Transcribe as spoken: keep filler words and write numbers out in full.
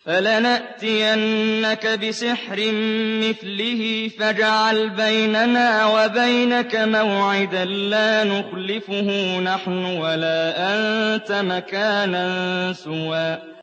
فَلَنَأْتِيَنَّكَ بِسِحْرٍ مِّثْلِهِ فَاجْعَلْ بَيْنَنَا وَبَيْنَكَ مَوْعِدًا لَّا نُخْلِفُهُ نَحْنُ وَلَا أَنتَ مَكَانًا سُوًى